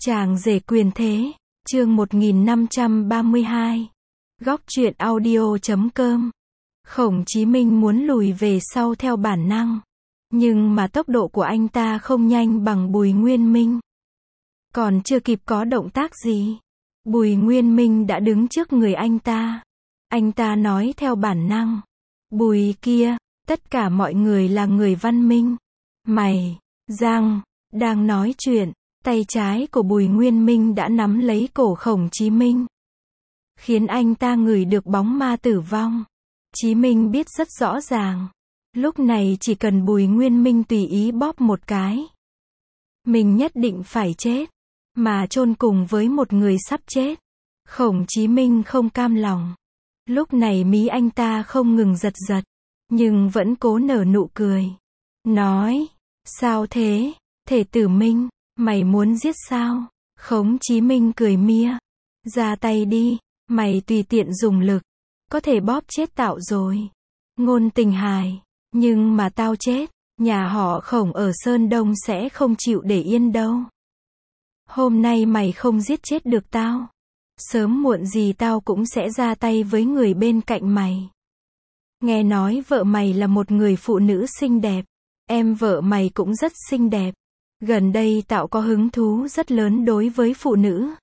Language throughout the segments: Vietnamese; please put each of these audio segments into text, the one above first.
Chàng rể quyền thế, chương 1532. Góc truyện audio.com. Khổng Chí Minh muốn lùi về sau theo bản năng. Nhưng mà tốc độ của anh ta không nhanh bằng Bùi Nguyên Minh. Còn chưa kịp có động tác gì, Bùi Nguyên Minh đã đứng trước người anh ta. Anh ta nói theo bản năng. Bùi kia, tất cả mọi người là người văn minh. Mày, Giang, đang nói chuyện. Tay trái của Bùi Nguyên Minh đã nắm lấy cổ Khổng Chí Minh, khiến anh ta ngửi được bóng ma tử vong. Chí Minh biết rất rõ ràng, lúc này chỉ cần Bùi Nguyên Minh tùy ý bóp một cái, mình nhất định phải chết, mà chôn cùng với một người sắp chết. Khổng Chí Minh không cam lòng. Lúc này mí anh ta không ngừng giật giật, nhưng vẫn cố nở nụ cười. Nói, sao thế, thể tử Minh? Mày muốn giết sao? Khổng Chí Minh cười mia. Ra tay đi, mày tùy tiện dùng lực, có thể bóp chết tao rồi. Ngôn Tình hài, nhưng mà tao chết, nhà họ Khổng ở Sơn Đông sẽ không chịu để yên đâu. Hôm nay mày không giết chết được tao, sớm muộn gì tao cũng sẽ ra tay với người bên cạnh mày. Nghe nói vợ mày là một người phụ nữ xinh đẹp, em vợ mày cũng rất xinh đẹp. Gần đây tao có hứng thú rất lớn đối với phụ nữ.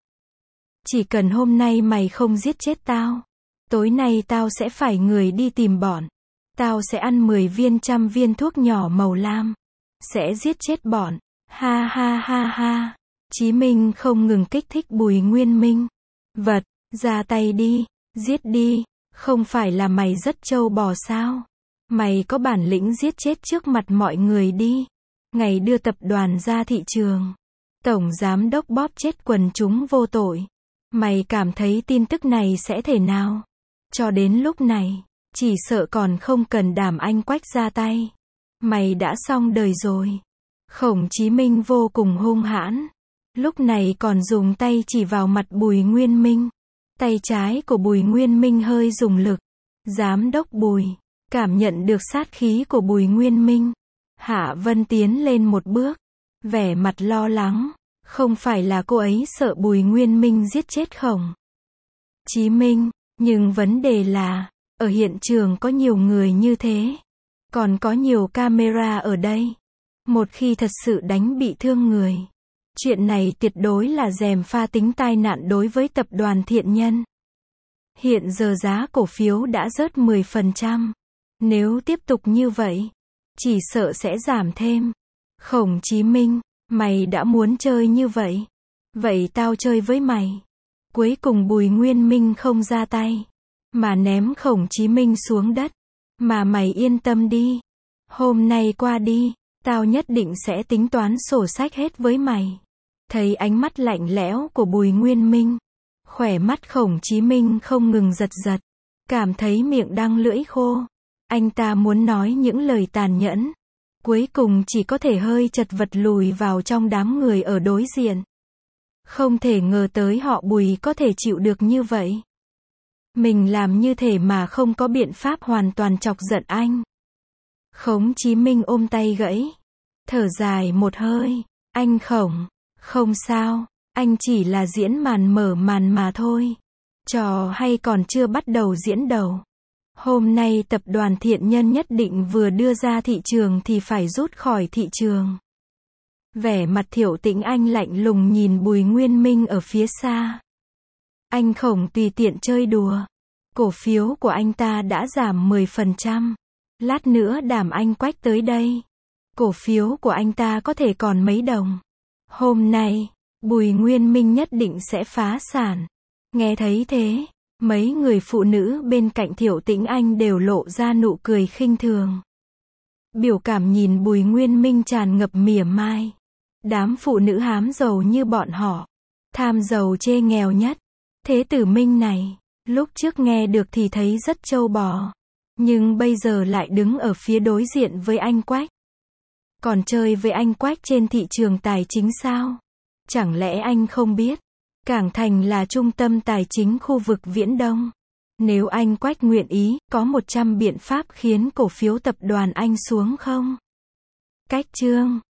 Chỉ cần hôm nay mày không giết chết tao, tối nay tao sẽ phải người đi tìm bọn. Tao sẽ ăn 10 viên 100 viên thuốc nhỏ màu lam, sẽ giết chết bọn. Ha ha ha ha. Chí Minh không ngừng kích thích Bùi Nguyên Minh. Vật, ra tay đi, giết đi, không phải là mày rất trâu bò sao? Mày có bản lĩnh giết chết trước mặt mọi người đi. Ngày đưa tập đoàn ra thị trường, tổng giám đốc bóp chết quần chúng vô tội. Mày cảm thấy tin tức này sẽ thể nào? Cho đến lúc này, chỉ sợ còn không cần Đàm Anh Quách ra tay. Mày đã xong đời rồi. Khổng Chí Minh vô cùng hung hãn. Lúc này còn dùng tay chỉ vào mặt Bùi Nguyên Minh. Tay trái của Bùi Nguyên Minh hơi dùng lực. Giám đốc Bùi, cảm nhận được sát khí của Bùi Nguyên Minh. Hạ Vân tiến lên một bước, vẻ mặt lo lắng. Không phải là cô ấy sợ Bùi Nguyên Minh giết chết Khổng Chí Minh, nhưng vấn đề là, ở hiện trường có nhiều người như thế, còn có nhiều camera ở đây. Một khi thật sự đánh bị thương người, chuyện này tuyệt đối là gièm pha tính tai nạn đối với tập đoàn Thiện Nhân. Hiện giờ giá cổ phiếu đã rớt 10%. Nếu tiếp tục như vậy, chỉ sợ sẽ giảm thêm. Khổng Chí Minh, mày đã muốn chơi như vậy, vậy tao chơi với mày. Cuối cùng Bùi Nguyên Minh không ra tay, mà ném Khổng Chí Minh xuống đất. Mà mày yên tâm đi, hôm nay qua đi, tao nhất định sẽ tính toán sổ sách hết với mày. Thấy ánh mắt lạnh lẽo của Bùi Nguyên Minh, khóe mắt Khổng Chí Minh không ngừng giật giật, cảm thấy miệng đang lưỡi khô. Anh ta muốn nói những lời tàn nhẫn, cuối cùng chỉ có thể hơi chật vật lùi vào trong đám người ở đối diện. Không thể ngờ tới họ Bùi có thể chịu được như vậy. Mình làm như thể mà không có biện pháp hoàn toàn chọc giận anh. Khổng Chí Minh ôm tay gãy, thở dài một hơi. Anh Khổng, không sao, anh chỉ là diễn màn mở màn mà thôi. Trò hay còn chưa bắt đầu diễn đầu. Hôm nay tập đoàn Thiện Nhân nhất định vừa đưa ra thị trường thì phải rút khỏi thị trường. Vẻ mặt Thiệu Tĩnh Anh lạnh lùng nhìn Bùi Nguyên Minh ở phía xa. Anh Khổng tùy tiện chơi đùa. Cổ phiếu của anh ta đã giảm 10%. Lát nữa Đàm Anh Quách tới đây, cổ phiếu của anh ta có thể còn mấy đồng. Hôm nay, Bùi Nguyên Minh nhất định sẽ phá sản. Nghe thấy thế, mấy người phụ nữ bên cạnh Thiệu Tĩnh Anh đều lộ ra nụ cười khinh thường. Biểu cảm nhìn Bùi Nguyên Minh tràn ngập mỉa mai. Đám phụ nữ hám giàu như bọn họ, tham giàu chê nghèo nhất. Thế tử Minh này, lúc trước nghe được thì thấy rất trâu bò, nhưng bây giờ lại đứng ở phía đối diện với anh Quách. Còn chơi với anh Quách trên thị trường tài chính sao? Chẳng lẽ anh không biết? Cảng Thành là trung tâm tài chính khu vực Viễn Đông. Nếu anh Quách nguyện ý, có 100 biện pháp khiến cổ phiếu tập đoàn anh xuống không? Cách chương